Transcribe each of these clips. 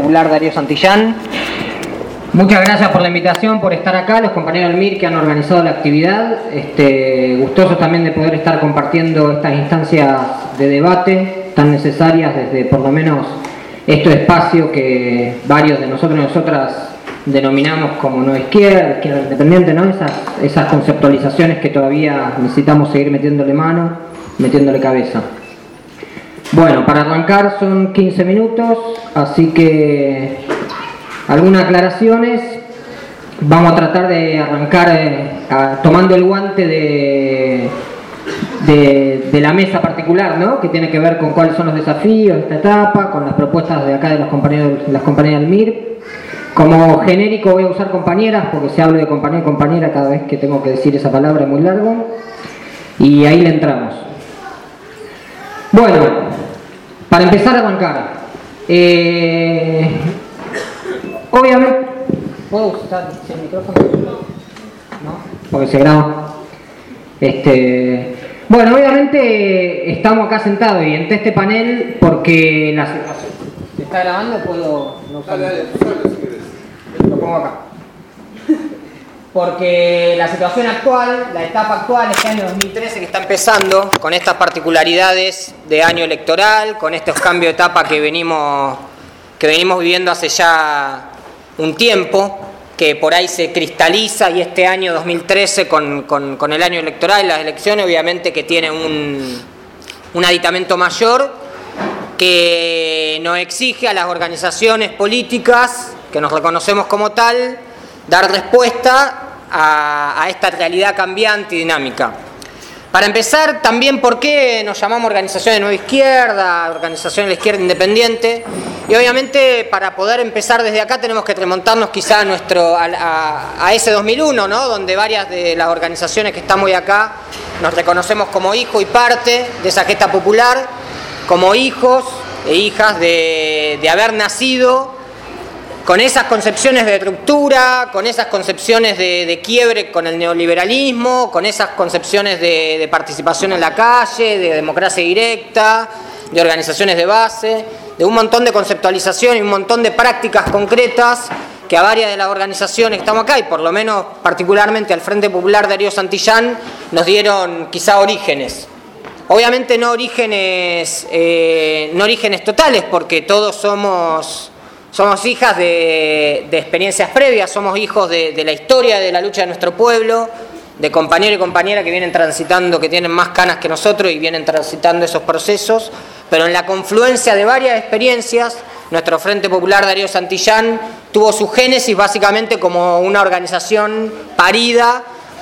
Popular Darío Santillán. Muchas gracias por la invitación, por estar acá, los compañeros del MIR que han organizado la actividad. Gustosos también de poder estar compartiendo estas instancias de debate tan necesarias desde por lo menos este espacio que varios de nosotros y nosotras denominamos como no izquierda, izquierda independiente, ¿no? Esas conceptualizaciones que todavía necesitamos seguir metiéndole mano, metiéndole cabeza. Bueno, para arrancar son 15 minutos, así que algunas aclaraciones. Vamos a tratar de arrancar tomando el guante de la mesa particular, ¿no? Que tiene que ver con cuáles son los desafíos de esta etapa, con las propuestas de acá de las compañeras del MIR. Como genérico voy a usar compañeras, porque si hablo de compañero y compañera cada vez que tengo que decir esa palabra es muy largo. Y ahí le entramos. Bueno, para empezar a arrancar. Obviamente... ¿Puedo usar el micrófono? ¿No? Porque se graba. Bueno, obviamente estamos acá sentados y entre este panel porque la situación... ¿Se está grabando? ¿Puedo no usar? Lo pongo acá. Porque la situación actual, la etapa actual, este año 2013 que está empezando, con estas particularidades de año electoral, con estos cambios de etapa que venimos viviendo hace ya un tiempo, que por ahí se cristaliza, y este año 2013 con el año electoral y las elecciones obviamente que tiene un aditamento mayor que nos exige a las organizaciones políticas que nos reconocemos como tal dar respuesta a esta realidad cambiante y dinámica. Para empezar, también por qué nos llamamos Organización de Nueva Izquierda, Organización de la Izquierda Independiente, y obviamente para poder empezar desde acá tenemos que remontarnos quizá a ese 2001, ¿no? Donde varias de las organizaciones que estamos hoy acá nos reconocemos como hijos y parte de esa gesta popular, como hijos e hijas de haber nacido con esas concepciones de ruptura, con esas concepciones de quiebre con el neoliberalismo, con esas concepciones de participación en la calle, de democracia directa, de organizaciones de base, de un montón de conceptualización y un montón de prácticas concretas que a varias de las organizaciones que estamos acá, y por lo menos particularmente al Frente Popular Darío Santillán, nos dieron quizá orígenes. Obviamente no orígenes totales, porque todos somos hijas de experiencias previas, somos hijos de la historia de la lucha de nuestro pueblo, de compañeros y compañeras que vienen transitando, que tienen más canas que nosotros y vienen transitando esos procesos, pero en la confluencia de varias experiencias, nuestro Frente Popular Darío Santillán tuvo su génesis básicamente como una organización parida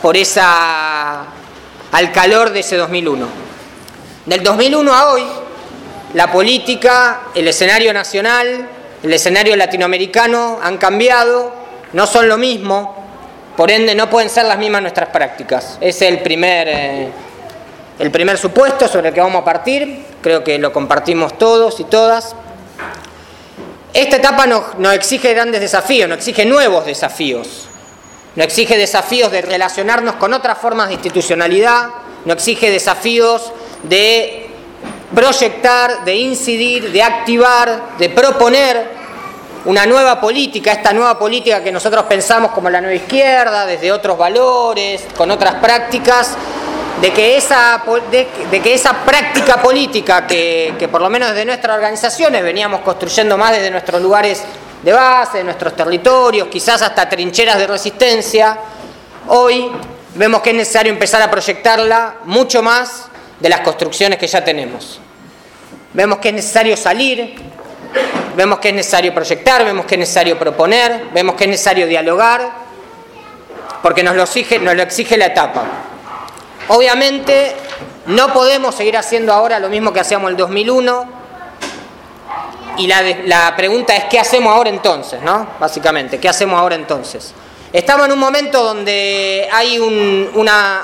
al calor de ese 2001. Del 2001 a hoy, la política, el escenario nacional, el escenario latinoamericano han cambiado, no son lo mismo, por ende no pueden ser las mismas nuestras prácticas. Ese es el primer supuesto sobre el que vamos a partir, creo que lo compartimos todos y todas. Esta etapa nos exige grandes desafíos, nos exige nuevos desafíos, nos exige desafíos de relacionarnos con otras formas de institucionalidad, nos exige desafíos de proyectar, de incidir, de activar, de proponer una nueva política, esta nueva política que nosotros pensamos como la nueva izquierda, desde otros valores, con otras prácticas, de que esa práctica política que por lo menos desde nuestras organizaciones veníamos construyendo más desde nuestros lugares de base, de nuestros territorios, quizás hasta trincheras de resistencia, hoy vemos que es necesario empezar a proyectarla mucho más de las construcciones que ya tenemos. Vemos que es necesario salir, vemos que es necesario proyectar, vemos que es necesario proponer, vemos que es necesario dialogar, porque nos lo exige la etapa. Obviamente no podemos seguir haciendo ahora lo mismo que hacíamos en el 2001, y la pregunta es ¿qué hacemos ahora entonces? ¿No? Básicamente, ¿qué hacemos ahora entonces? Estamos en un momento donde hay un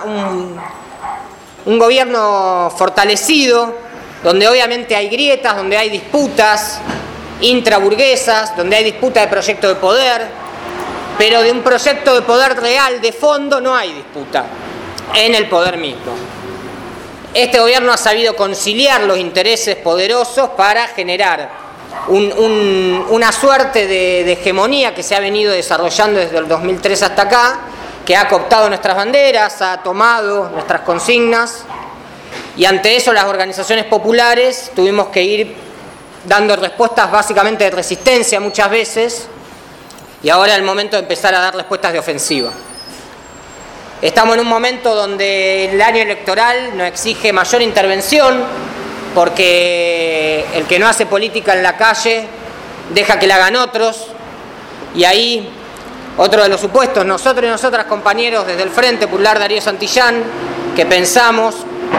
gobierno fortalecido, donde obviamente hay grietas, donde hay disputas intraburguesas, donde hay disputa de proyecto de poder, pero de un proyecto de poder real, de fondo, no hay disputa en el poder mismo. Este gobierno ha sabido conciliar los intereses poderosos para generar una suerte de hegemonía que se ha venido desarrollando desde el 2003 hasta acá, que ha cooptado nuestras banderas, ha tomado nuestras consignas, y ante eso las organizaciones populares tuvimos que ir dando respuestas básicamente de resistencia muchas veces, y ahora es el momento de empezar a dar respuestas de ofensiva. Estamos en un momento donde el año electoral nos exige mayor intervención, porque el que no hace política en la calle deja que la hagan otros, y ahí otro de los supuestos, nosotros y nosotras, compañeros desde el Frente Popular Darío Santillán, que pensamos,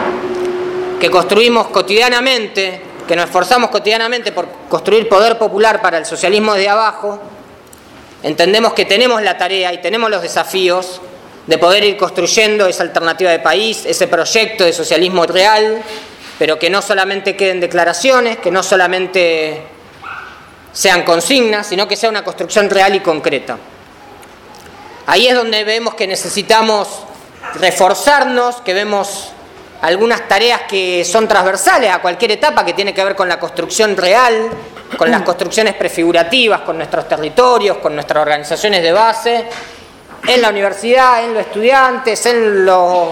que construimos cotidianamente, que nos esforzamos cotidianamente por construir poder popular para el socialismo desde abajo, entendemos que tenemos la tarea y tenemos los desafíos de poder ir construyendo esa alternativa de país, ese proyecto de socialismo real, pero que no solamente queden declaraciones, que no solamente sean consignas, sino que sea una construcción real y concreta. Ahí es donde vemos que necesitamos reforzarnos, que vemos algunas tareas que son transversales a cualquier etapa, que tiene que ver con la construcción real, con las construcciones prefigurativas, con nuestros territorios, con nuestras organizaciones de base, en la universidad, en los estudiantes, en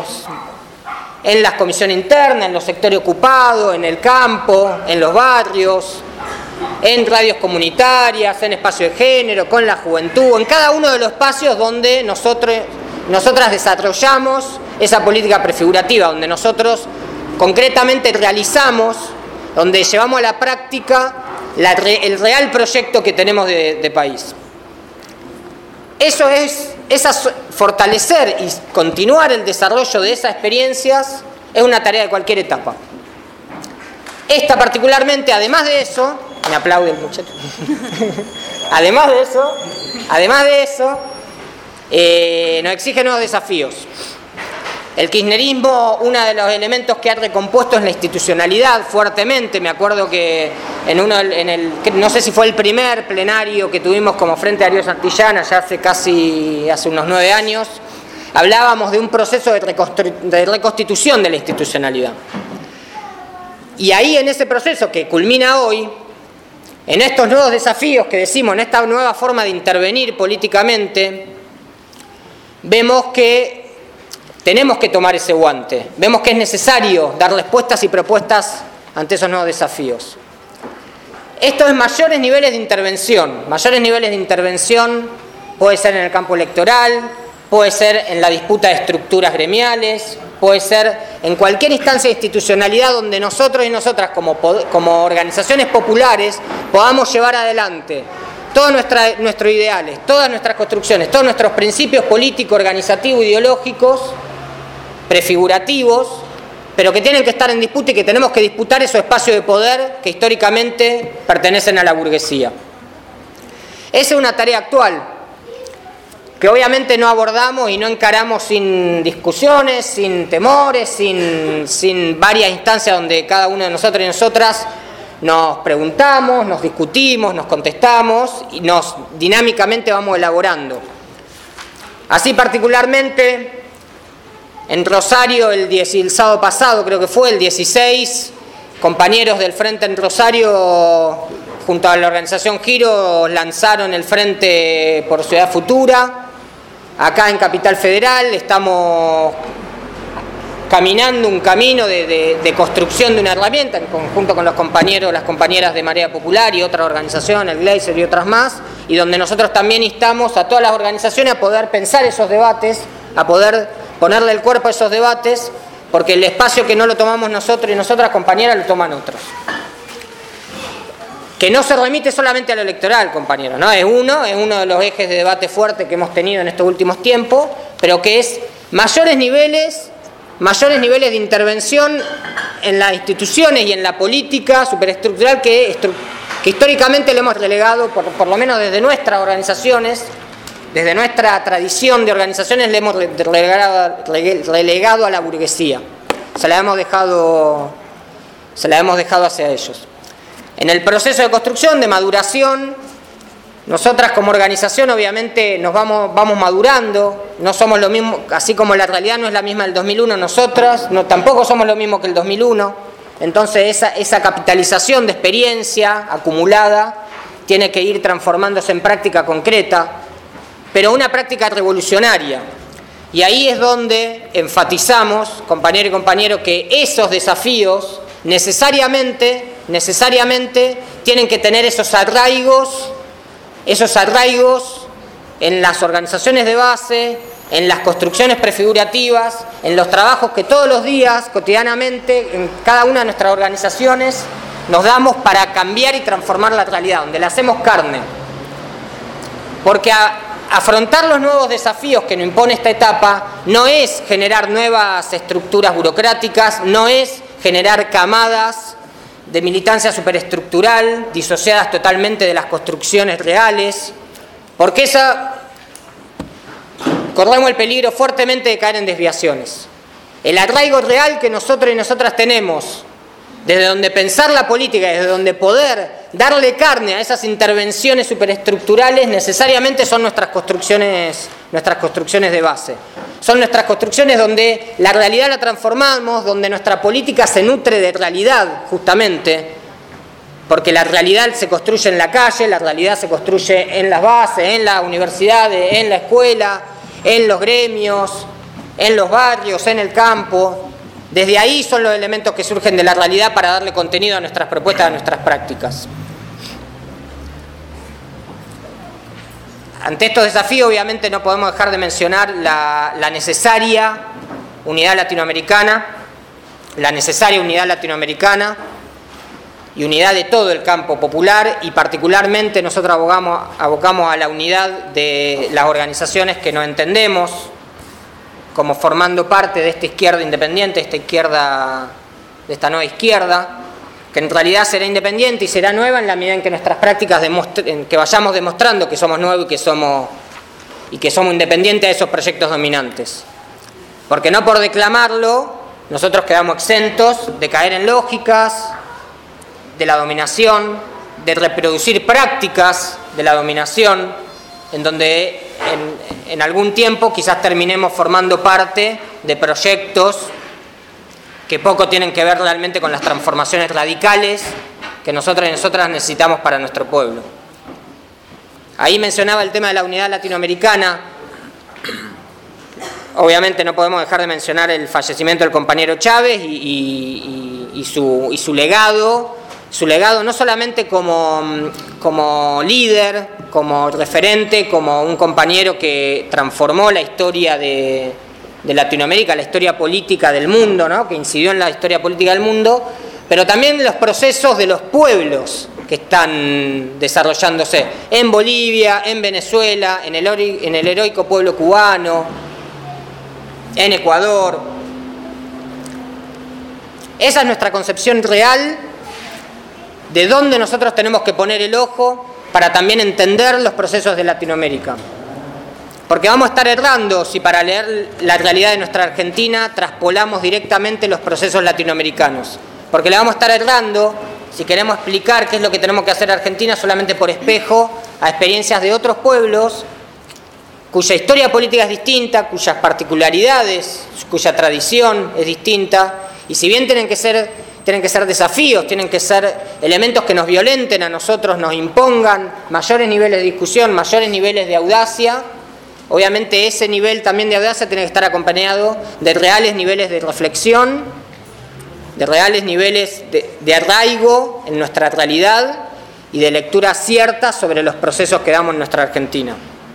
las comisiones internas, en los sectores ocupados, en el campo, en los barrios, en radios comunitarias, en espacios de género, con la juventud, en cada uno de los espacios donde nosotras desarrollamos esa política prefigurativa, donde nosotros concretamente realizamos, donde llevamos a la práctica el real proyecto que tenemos de país. Eso es fortalecer y continuar el desarrollo de esas experiencias es una tarea de cualquier etapa. Esta particularmente, además de eso, me aplaude el muchacho, además de eso, nos exige nuevos desafíos. El kirchnerismo, uno de los elementos que ha recompuesto es la institucionalidad fuertemente. Me acuerdo que no sé si fue el primer plenario que tuvimos como Frente Darío Santillán, ya hace unos 9 años, hablábamos de un proceso de reconstitución de la institucionalidad. Y ahí, en ese proceso que culmina hoy, en estos nuevos desafíos que decimos, en esta nueva forma de intervenir políticamente, vemos que tenemos que tomar ese guante, vemos que es necesario dar respuestas y propuestas ante esos nuevos desafíos. Esto es mayores niveles de intervención puede ser en el campo electoral, puede ser en la disputa de estructuras gremiales, puede ser en cualquier instancia de institucionalidad donde nosotros y nosotras como organizaciones populares podamos llevar adelante todos nuestros ideales, todas nuestras construcciones, todos nuestros principios políticos, organizativos, ideológicos, prefigurativos, pero que tienen que estar en disputa y que tenemos que disputar esos espacios de poder que históricamente pertenecen a la burguesía. Esa es una tarea actual, que obviamente no abordamos y no encaramos sin discusiones, sin temores, sin varias instancias donde cada uno de nosotros y nosotras nos preguntamos, nos discutimos, nos contestamos y dinámicamente vamos elaborando. Así particularmente, en Rosario el sábado pasado, creo que fue el 16, compañeros del Frente en Rosario, junto a la organización Giro, lanzaron el Frente por Ciudad Futura. Acá en Capital Federal estamos caminando un camino de construcción de una herramienta en conjunto con los compañeros, las compañeras de Marea Popular y otras organizaciones, el Gleiser y otras más, y donde nosotros también instamos a todas las organizaciones a poder pensar esos debates, a poder ponerle el cuerpo a esos debates, porque el espacio que no lo tomamos nosotros y nosotras, compañeras, lo toman otros. Que no se remite solamente a lo electoral, compañeros, ¿no? Es uno de los ejes de debate fuerte que hemos tenido en estos últimos tiempos, pero que es mayores niveles de intervención en las instituciones y en la política superestructural que históricamente le hemos relegado, por lo menos desde nuestras organizaciones, desde nuestra tradición de organizaciones, le hemos relegado a la burguesía. Se la hemos dejado hacia ellos. En el proceso de construcción, de maduración, nosotras como organización obviamente nos vamos madurando, no somos lo mismo, así como la realidad no es la misma del 2001, nosotras tampoco somos lo mismo que el 2001, Entonces esa capitalización de experiencia acumulada tiene que ir transformándose en práctica concreta, pero una práctica revolucionaria. Y ahí es donde enfatizamos, compañero y compañero, que esos desafíos necesariamente tienen que tener esos arraigos en las organizaciones de base, en las construcciones prefigurativas, en los trabajos que todos los días, cotidianamente, en cada una de nuestras organizaciones, nos damos para cambiar y transformar la realidad, donde la hacemos carne. Porque afrontar los nuevos desafíos que nos impone esta etapa no es generar nuevas estructuras burocráticas, no es generar camadas de militancia superestructural, disociadas totalmente de las construcciones reales, porque corremos el peligro fuertemente de caer en desviaciones. El arraigo real que nosotros y nosotras tenemos, desde donde pensar la política, desde donde poder darle carne a esas intervenciones superestructurales, necesariamente son nuestras construcciones de base. Son nuestras construcciones donde la realidad la transformamos, donde nuestra política se nutre de realidad, justamente, porque la realidad se construye en la calle, la realidad se construye en las bases, en las universidades, en la escuela, en los gremios, en los barrios, en el campo. Desde ahí son los elementos que surgen de la realidad para darle contenido a nuestras propuestas, a nuestras prácticas. Ante estos desafíos, obviamente, no podemos dejar de mencionar la necesaria unidad latinoamericana y unidad de todo el campo popular, y particularmente nosotros abocamos a la unidad de las organizaciones que nos entendemos como formando parte de esta izquierda independiente, de esta nueva izquierda, que en realidad será independiente y será nueva en la medida en que nuestras prácticas que vayamos demostrando que somos nuevos y que somos independientes de esos proyectos dominantes. Porque no por declamarlo, nosotros quedamos exentos de caer en lógicas de la dominación, de reproducir prácticas de la dominación, en donde en algún tiempo quizás terminemos formando parte de proyectos que poco tienen que ver realmente con las transformaciones radicales que nosotros y nosotras necesitamos para nuestro pueblo. Ahí mencionaba el tema de la unidad latinoamericana. Obviamente no podemos dejar de mencionar el fallecimiento del compañero Chávez y su legado no solamente como líder, como referente, como un compañero que transformó la historia de Latinoamérica, la historia política del mundo, ¿no? Que incidió en la historia política del mundo, pero también los procesos de los pueblos que están desarrollándose en Bolivia, en Venezuela, en el heroico pueblo cubano, en Ecuador. Esa es nuestra concepción real de dónde nosotros tenemos que poner el ojo para también entender los procesos de Latinoamérica. Porque vamos a estar errando si para leer la realidad de nuestra Argentina traspolamos directamente los procesos latinoamericanos. Porque le vamos a estar errando si queremos explicar qué es lo que tenemos que hacer en Argentina solamente por espejo a experiencias de otros pueblos cuya historia política es distinta, cuyas particularidades, cuya tradición es distinta, y si bien tienen que ser desafíos, tienen que ser elementos que nos violenten a nosotros, nos impongan mayores niveles de discusión, mayores niveles de audacia. Obviamente ese nivel también de audacia tiene que estar acompañado de reales niveles de reflexión, de reales niveles de arraigo en nuestra realidad y de lectura cierta sobre los procesos que damos en nuestra Argentina.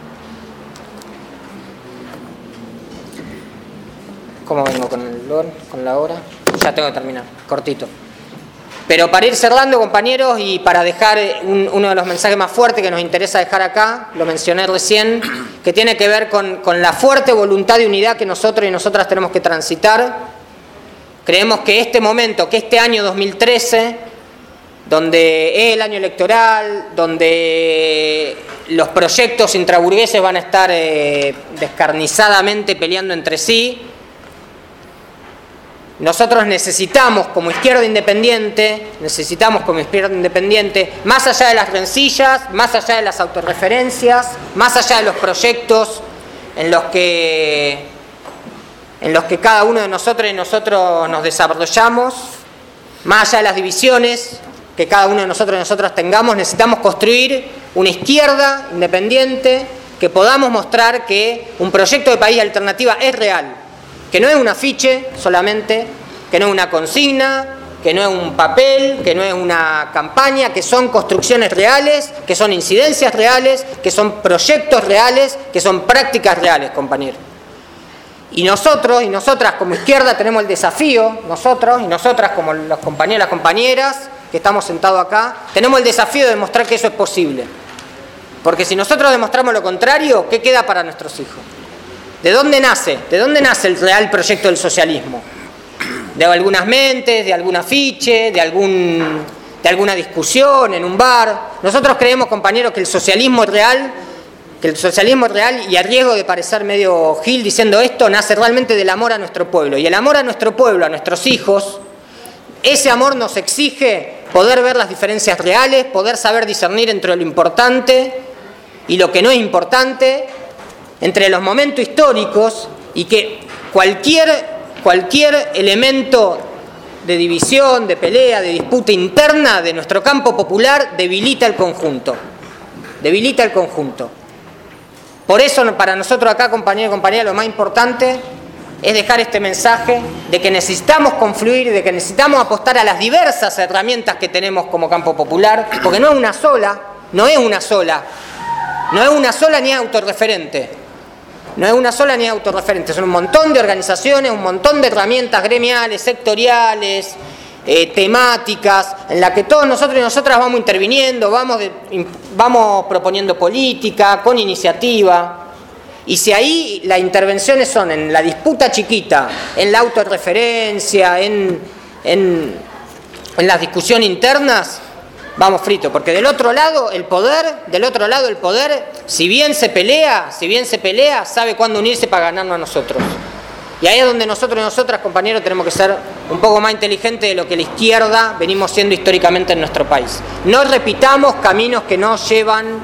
¿Cómo vengo con la hora? Ya tengo que terminar, cortito. Pero para ir cerrando, compañeros, y para dejar uno de los mensajes más fuertes que nos interesa dejar acá, lo mencioné recién, que tiene que ver con la fuerte voluntad de unidad que nosotros y nosotras tenemos que transitar. Creemos que este momento, que este año 2013, donde es el año electoral, donde los proyectos intraburgueses van a estar descarnizadamente peleando entre sí, nosotros necesitamos como izquierda independiente, más allá de las rencillas, más allá de las autorreferencias, más allá de los proyectos en los que cada uno de nosotros y nosotros nos desarrollamos, Más allá de las divisiones que cada uno de nosotros y nosotras tengamos, necesitamos construir una izquierda independiente, que podamos mostrar que un proyecto de país alternativa es real, que no es un afiche solamente, que no es una consigna, que no es un papel, que no es una campaña, que son construcciones reales, que son incidencias reales, que son proyectos reales, que son prácticas reales, compañeros. Y nosotros y nosotras como izquierda tenemos el desafío, nosotros y nosotras como los compañeros y las compañeras que estamos sentados acá, tenemos el desafío de demostrar que eso es posible. Porque si nosotros demostramos lo contrario, ¿qué queda para nuestros hijos? ¿De dónde nace? ¿De dónde nace el real proyecto del socialismo? De algunas mentes, de algún afiche, de alguna discusión en un bar. Nosotros creemos, compañeros, que el socialismo es real, y a riesgo de parecer medio gil diciendo esto, nace realmente del amor a nuestro pueblo. Y el amor a nuestro pueblo, a nuestros hijos, ese amor nos exige poder ver las diferencias reales, poder saber discernir entre lo importante y lo que no es importante, entre los momentos históricos, y que cualquier elemento de división, de pelea, de disputa interna de nuestro campo popular debilita el conjunto. Debilita el conjunto. Por eso, para nosotros acá, compañeros y compañeras, lo más importante es dejar este mensaje de que necesitamos confluir, de que necesitamos apostar a las diversas herramientas que tenemos como campo popular, porque no es una sola ni es autorreferente. No es una sola ni es autorreferente, son un montón de organizaciones, un montón de herramientas gremiales, sectoriales, temáticas, en las que todos nosotros y nosotras vamos interviniendo, vamos proponiendo política, con iniciativa. Y si ahí las intervenciones son en la disputa chiquita, en la autorreferencia, en las discusiones internas, vamos fritos, porque del otro lado el poder, si bien se pelea, sabe cuándo unirse para ganarnos a nosotros. Y ahí es donde nosotros y nosotras, compañeros, tenemos que ser un poco más inteligentes de lo que la izquierda venimos siendo históricamente en nuestro país. No repitamos caminos que no llevan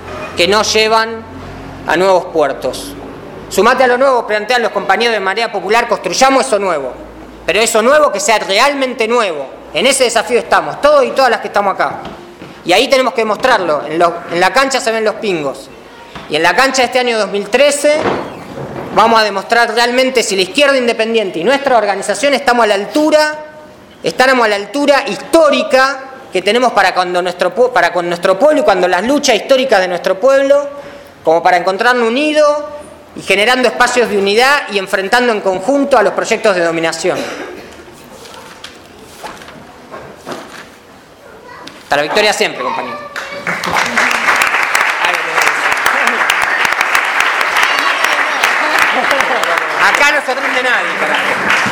a nuevos puertos. Sumate a lo nuevo, plantean los compañeros de Marea Popular, construyamos eso nuevo. Pero eso nuevo que sea realmente nuevo. En ese desafío estamos, todos y todas las que estamos acá. Y ahí tenemos que demostrarlo. En la cancha se ven los pingos. Y en la cancha de este año 2013 vamos a demostrar realmente si la izquierda independiente y nuestra organización estamos a la altura histórica que tenemos para con nuestro pueblo y cuando las luchas históricas de nuestro pueblo, como para encontrarnos unidos y generando espacios de unidad y enfrentando en conjunto a los proyectos de dominación. Hasta la victoria siempre, compañeros. Acá no se rinde nadie, carajo.